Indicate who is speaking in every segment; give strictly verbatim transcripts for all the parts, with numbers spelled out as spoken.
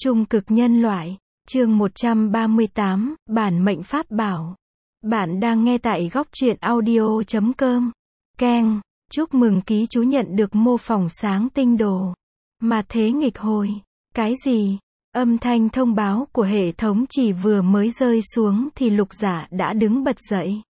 Speaker 1: Trung cực nhân loại, chương một trăm ba mươi tám, bản mệnh pháp bảo. Bạn đang nghe tại góc truyện audio chấm com. Keng, chúc mừng ký chủ nhận được mô phỏng sáng tinh đồ. Mà thế nghịch hồi. Cái gì? Âm thanh thông báo của hệ thống chỉ vừa mới rơi xuống thì Lục Giả đã đứng bật dậy.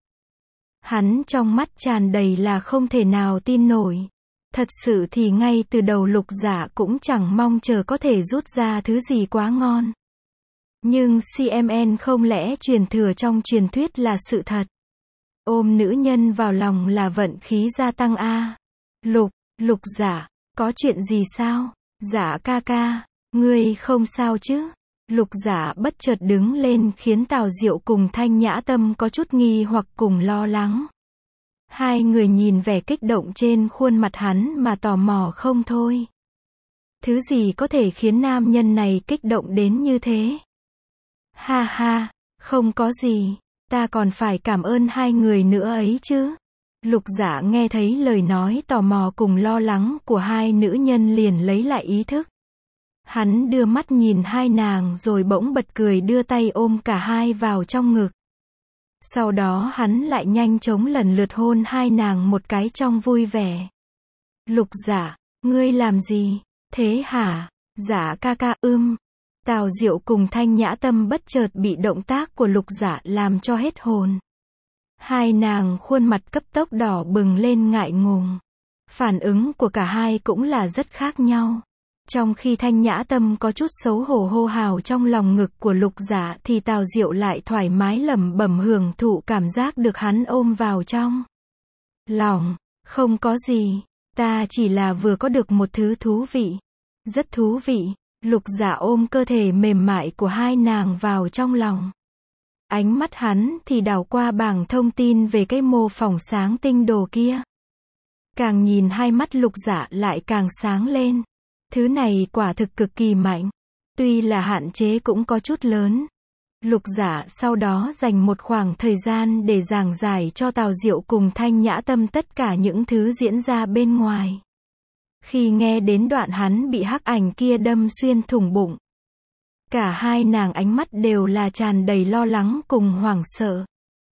Speaker 1: Hắn trong mắt tràn đầy là không thể nào tin nổi. Thật sự thì ngay từ đầu Lục Giả cũng chẳng mong chờ có thể rút ra thứ gì quá ngon. Nhưng xê em en không lẽ truyền thừa trong truyền thuyết là sự thật. Ôm nữ nhân vào lòng là vận khí gia tăng a. Lục, Lục Giả, có chuyện gì sao? Giả ca ca, ngươi không sao chứ? Lục Giả bất chợt đứng lên khiến Tào Diệu cùng Thanh Nhã Tâm có chút nghi hoặc cùng lo lắng. Hai người nhìn vẻ kích động trên khuôn mặt hắn mà tò mò không thôi. Thứ gì có thể khiến nam nhân này kích động đến như thế? Ha ha, không có gì, ta còn phải cảm ơn hai người nữa ấy chứ. Lục Giả nghe thấy lời nói tò mò cùng lo lắng của hai nữ nhân liền lấy lại ý thức. Hắn đưa mắt nhìn hai nàng rồi bỗng bật cười đưa tay ôm cả hai vào trong ngực. Sau đó hắn lại nhanh chóng lần lượt hôn hai nàng một cái trong vui vẻ. Lục Giả, ngươi làm gì? Thế hả? Giả ca ca ưm. Tào Diệu cùng Thanh Nhã Tâm bất chợt bị động tác của Lục Giả làm cho hết hồn. Hai nàng khuôn mặt cấp tốc đỏ bừng lên ngại ngùng. Phản ứng của cả hai cũng là rất khác nhau. Trong khi Thanh Nhã Tâm có chút xấu hổ hô hào trong lòng ngực của Lục Giả thì Tào Diệu lại thoải mái lẩm bẩm hưởng thụ cảm giác được hắn ôm vào trong lòng. Không có gì, ta chỉ là vừa có được một thứ thú vị. Rất thú vị. Lục Giả ôm cơ thể mềm mại của hai nàng vào trong lòng. Ánh mắt hắn thì đảo qua bảng thông tin về cái mô phỏng sáng tinh đồ kia. Càng nhìn hai mắt Lục Giả lại càng sáng lên. Thứ này quả thực cực kỳ mạnh. Tuy là hạn chế cũng có chút lớn. Lục Giả sau đó dành một khoảng thời gian để giảng giải cho Tào Diệu cùng Thanh Nhã Tâm tất cả những thứ diễn ra bên ngoài. Khi nghe đến đoạn hắn bị hắc ảnh kia đâm xuyên thủng bụng, cả hai nàng ánh mắt đều là tràn đầy lo lắng cùng hoảng sợ.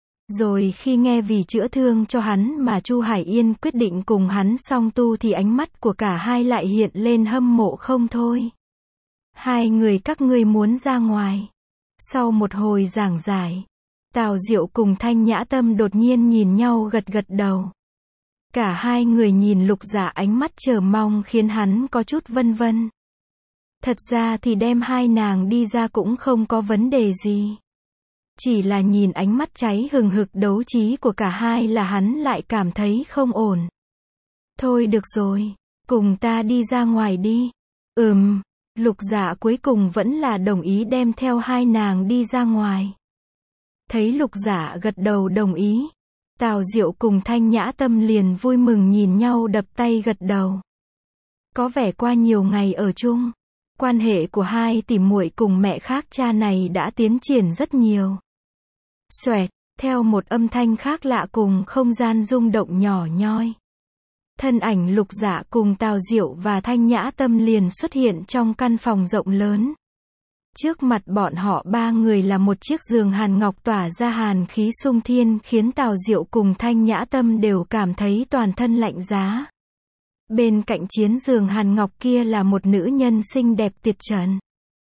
Speaker 1: Rồi khi nghe vì chữa thương cho hắn mà Chu Hải Yên quyết định cùng hắn song tu thì ánh mắt của cả hai lại hiện lên hâm mộ không thôi. Hai người các ngươi muốn ra ngoài. Sau một hồi giảng giải, Tào Diệu cùng Thanh Nhã Tâm đột nhiên nhìn nhau gật gật đầu. Cả hai người nhìn Lục Giả ánh mắt chờ mong khiến hắn có chút vân vân. Thật ra thì đem hai nàng đi ra cũng không có vấn đề gì. Chỉ là nhìn ánh mắt cháy hừng hực đấu trí của cả hai là hắn lại cảm thấy không ổn. Thôi được rồi, cùng ta đi ra ngoài đi. Ừm, Lục Giả cuối cùng vẫn là đồng ý đem theo hai nàng đi ra ngoài. Thấy Lục Giả gật đầu đồng ý, Tào Diệu cùng Thanh Nhã Tâm liền vui mừng nhìn nhau đập tay gật đầu. Có vẻ qua nhiều ngày ở chung, quan hệ của hai tỷ muội cùng mẹ khác cha này đã tiến triển rất nhiều. Xoẹt, theo một âm thanh khác lạ cùng không gian rung động nhỏ nhoi. Thân ảnh Lục Giả cùng Tào Diệu và Thanh Nhã Tâm liền xuất hiện trong căn phòng rộng lớn. Trước mặt bọn họ ba người là một chiếc giường hàn ngọc tỏa ra hàn khí sung thiên khiến Tào Diệu cùng Thanh Nhã Tâm đều cảm thấy toàn thân lạnh giá. Bên cạnh chiến giường hàn ngọc kia là một nữ nhân xinh đẹp tuyệt trần.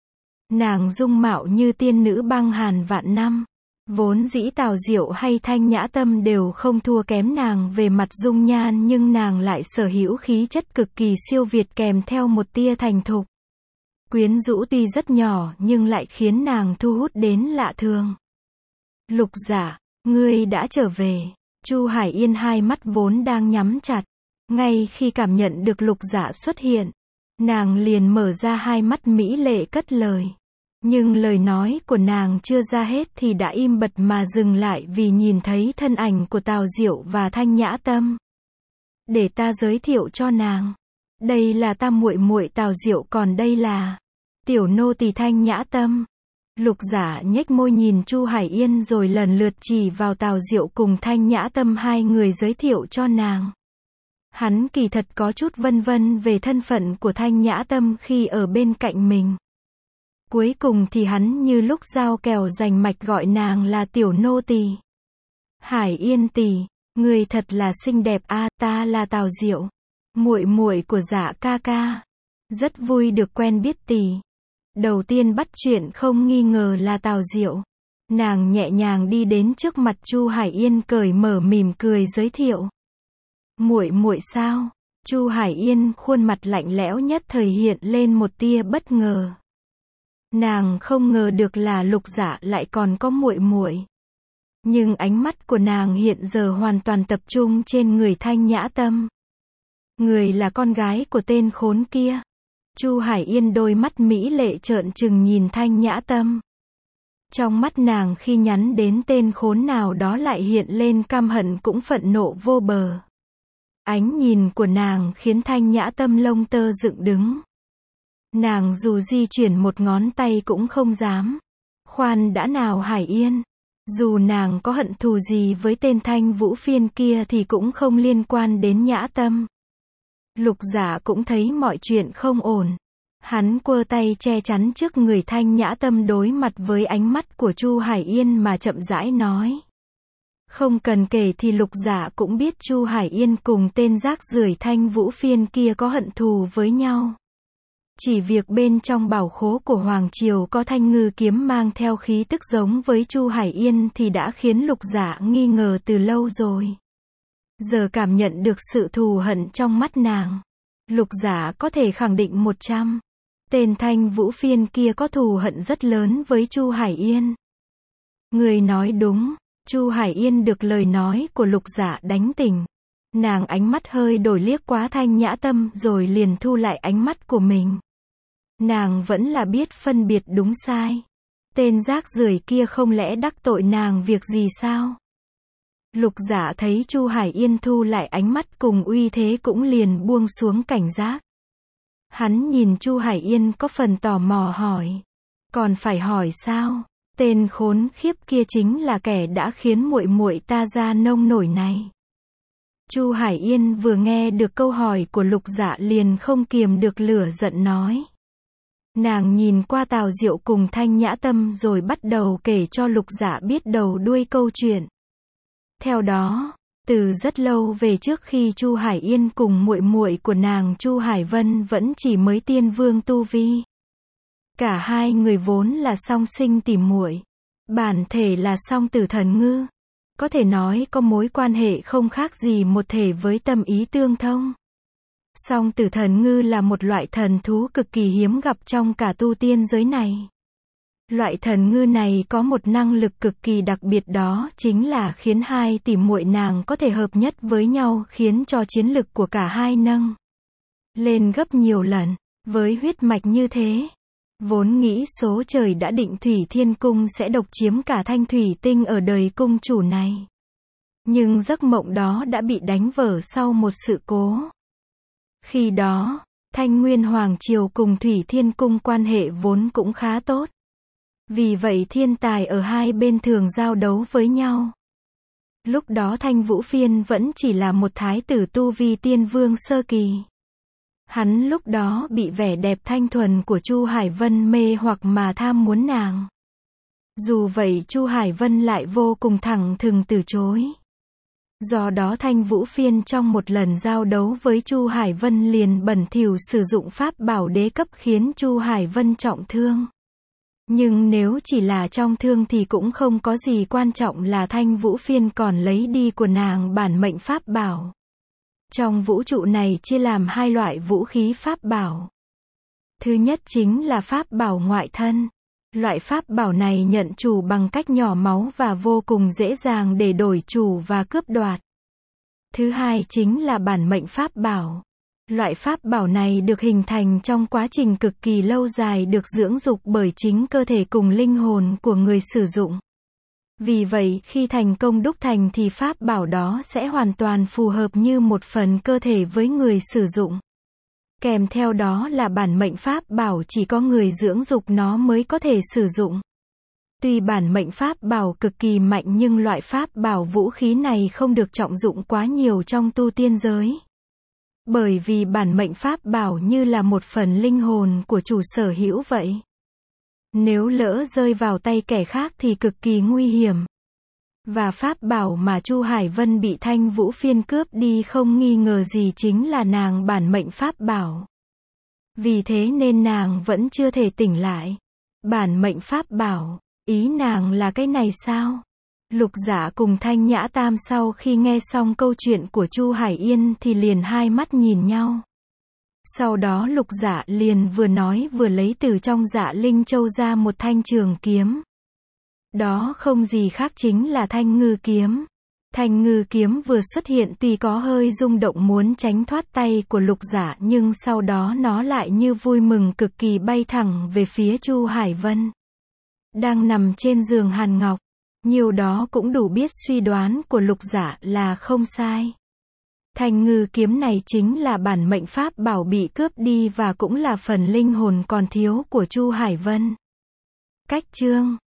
Speaker 1: Nàng dung mạo như tiên nữ băng hàn vạn năm. Vốn dĩ Tào Diệu hay Thanh Nhã Tâm đều không thua kém nàng về mặt dung nhan nhưng nàng lại sở hữu khí chất cực kỳ siêu việt kèm theo một tia thành thục. Quyến rũ tuy rất nhỏ nhưng lại khiến nàng thu hút đến lạ thường. Lục Giả, ngươi đã trở về. Chu Hải Yên hai mắt vốn đang nhắm chặt. Ngay khi cảm nhận được Lục Giả xuất hiện, nàng liền mở ra hai mắt mỹ lệ cất lời. Nhưng lời nói của nàng chưa ra hết thì đã im bặt mà dừng lại vì nhìn thấy thân ảnh của Tào Diệu và Thanh Nhã Tâm. Để ta giới thiệu cho nàng. Đây là tam muội muội Tào Diệu còn đây là tiểu nô tỳ Thanh Nhã Tâm. Lục Giả nhếch môi nhìn Chu Hải Yên rồi lần lượt chỉ vào Tào Diệu cùng Thanh Nhã Tâm hai người giới thiệu cho nàng. Hắn kỳ thật có chút vân vân về thân phận của Thanh Nhã Tâm khi ở bên cạnh mình. Cuối cùng thì hắn như lúc dao kèo rành mạch gọi nàng là tiểu nô tỳ. Hải Yên tỷ, người thật là xinh đẹp a, ta là Tào Diệu, muội muội của Dạ ca ca. Rất vui được quen biết tỷ. Đầu tiên bắt chuyện không nghi ngờ là Tào Diệu. Nàng nhẹ nhàng đi đến trước mặt Chu Hải Yên cởi mở mỉm cười giới thiệu. Muội muội sao? Chu Hải Yên khuôn mặt lạnh lẽo nhất thời hiện lên một tia bất ngờ. Nàng không ngờ được là Lục Dạ lại còn có muội muội. Nhưng ánh mắt của nàng hiện giờ hoàn toàn tập trung trên người Thanh Nhã Tâm. Người là con gái của tên khốn kia. Chu Hải Yên đôi mắt mỹ lệ trợn trừng nhìn Thanh Nhã Tâm. Trong mắt nàng khi nhắn đến tên khốn nào đó lại hiện lên căm hận cũng phẫn nộ vô bờ. Ánh nhìn của nàng khiến Thanh Nhã Tâm lông tơ dựng đứng. Nàng dù di chuyển một ngón tay cũng không dám. Khoan đã nào Hải Yên. Dù nàng có hận thù gì với tên Thanh Vũ Phiên kia thì cũng không liên quan đến Nhã Tâm. Lục Dạ cũng thấy mọi chuyện không ổn. Hắn quơ tay che chắn trước người Thanh Nhã Tâm đối mặt với ánh mắt của Chu Hải Yên mà chậm rãi nói. Không cần kể thì Lục Dạ cũng biết Chu Hải Yên cùng tên rác rưởi Thanh Vũ Phiên kia có hận thù với nhau. Chỉ việc bên trong bảo khố của Hoàng Triều có thanh ngư kiếm mang theo khí tức giống với Chu Hải Yên thì đã khiến Lục Dạ nghi ngờ từ lâu rồi. Giờ cảm nhận được sự thù hận trong mắt nàng. Lục Dạ có thể khẳng định một trăm. Tên Thanh Vũ Phiên kia có thù hận rất lớn với Chu Hải Yên. Người nói đúng. Chu Hải Yên được lời nói của Lục Dạ đánh tỉnh. Nàng ánh mắt hơi đổi liếc qua Thanh Nhã Tâm rồi liền thu lại ánh mắt của mình. Nàng vẫn là biết phân biệt đúng sai. Tên rác rưởi kia không lẽ đắc tội nàng việc gì sao? Lục Dạ thấy Chu Hải Yên thu lại ánh mắt cùng uy thế cũng liền buông xuống cảnh giác. Hắn nhìn Chu Hải Yên có phần tò mò hỏi. Còn phải hỏi sao? Tên khốn khiếp kia chính là kẻ đã khiến muội muội ta ra nông nổi này. Chu Hải Yên vừa nghe được câu hỏi của Lục Dạ liền không kiềm được lửa giận nói. Nàng nhìn qua Tào Diệu cùng Thanh Nhã Tâm rồi bắt đầu kể cho Lục Dạ biết đầu đuôi câu chuyện. Theo đó, từ rất lâu về trước khi Chu Hải Yên cùng muội muội của nàng Chu Hải Vân vẫn chỉ mới tiên vương tu vi. Cả hai người vốn là song sinh tỉ muội, bản thể là song tử thần ngư. Có thể nói có mối quan hệ không khác gì một thể với tâm ý tương thông. Song tử thần ngư là một loại thần thú cực kỳ hiếm gặp trong cả tu tiên giới này. Loại thần ngư này có một năng lực cực kỳ đặc biệt, đó chính là khiến hai tỷ muội nàng có thể hợp nhất với nhau, khiến cho chiến lực của cả hai nâng lên gấp nhiều lần. Với huyết mạch như thế, vốn nghĩ số trời đã định Thủy Thiên Cung sẽ độc chiếm cả thanh thủy tinh ở đời cung chủ này. Nhưng giấc mộng đó đã bị đánh vỡ sau một sự cố. Khi đó, Thanh Nguyên Hoàng Triều cùng Thủy Thiên Cung quan hệ vốn cũng khá tốt. Vì vậy thiên tài ở hai bên thường giao đấu với nhau. Lúc đó Thanh Vũ Phiên vẫn chỉ là một thái tử tu vi tiên vương sơ kỳ. Hắn lúc đó bị vẻ đẹp thanh thuần của Chu Hải Vân mê hoặc mà tham muốn nàng. Dù vậy Chu Hải Vân lại vô cùng thẳng thừng từ chối. Do đó Thanh Vũ Phiên trong một lần giao đấu với Chu Hải Vân liền bẩn thỉu sử dụng pháp bảo đế cấp khiến Chu Hải Vân trọng thương. Nhưng nếu chỉ là trọng thương thì cũng không có gì, quan trọng là Thanh Vũ Phiên còn lấy đi của nàng bản mệnh pháp bảo. Trong vũ trụ này chia làm hai loại vũ khí pháp bảo. Thứ nhất chính là pháp bảo ngoại thân. Loại pháp bảo này nhận chủ bằng cách nhỏ máu và vô cùng dễ dàng để đổi chủ và cướp đoạt. Thứ hai chính là bản mệnh pháp bảo. Loại pháp bảo này được hình thành trong quá trình cực kỳ lâu dài, được dưỡng dục bởi chính cơ thể cùng linh hồn của người sử dụng. Vì vậy khi thành công đúc thành thì pháp bảo đó sẽ hoàn toàn phù hợp như một phần cơ thể với người sử dụng. Kèm theo đó là bản mệnh pháp bảo chỉ có người dưỡng dục nó mới có thể sử dụng. Tuy bản mệnh pháp bảo cực kỳ mạnh nhưng loại pháp bảo vũ khí này không được trọng dụng quá nhiều trong tu tiên giới. Bởi vì bản mệnh pháp bảo như là một phần linh hồn của chủ sở hữu vậy. Nếu lỡ rơi vào tay kẻ khác thì cực kỳ nguy hiểm. Và pháp bảo mà Chu Hải Vân bị Thanh Vũ Phiên cướp đi không nghi ngờ gì chính là nàng bản mệnh pháp bảo. Vì thế nên nàng vẫn chưa thể tỉnh lại. Bản mệnh pháp bảo, ý nàng là cái này sao? Lục Dạ cùng Thanh Nhã Tam sau khi nghe xong câu chuyện của Chu Hải Yên thì liền hai mắt nhìn nhau. Sau đó Lục Dạ liền vừa nói vừa lấy từ trong Dạ Linh Châu ra một thanh trường kiếm. Đó không gì khác chính là Thanh Ngư kiếm. Thanh Ngư kiếm vừa xuất hiện tuy có hơi rung động muốn tránh thoát tay của Lục Dạ, nhưng sau đó nó lại như vui mừng cực kỳ bay thẳng về phía Chu Hải Vân. Đang nằm trên giường hàn ngọc. Nhiều đó cũng đủ biết suy đoán của Lục Dạ là không sai. Thanh Ngư kiếm này chính là bản mệnh pháp bảo bị cướp đi và cũng là phần linh hồn còn thiếu của Chu Hải Vân. Cách chương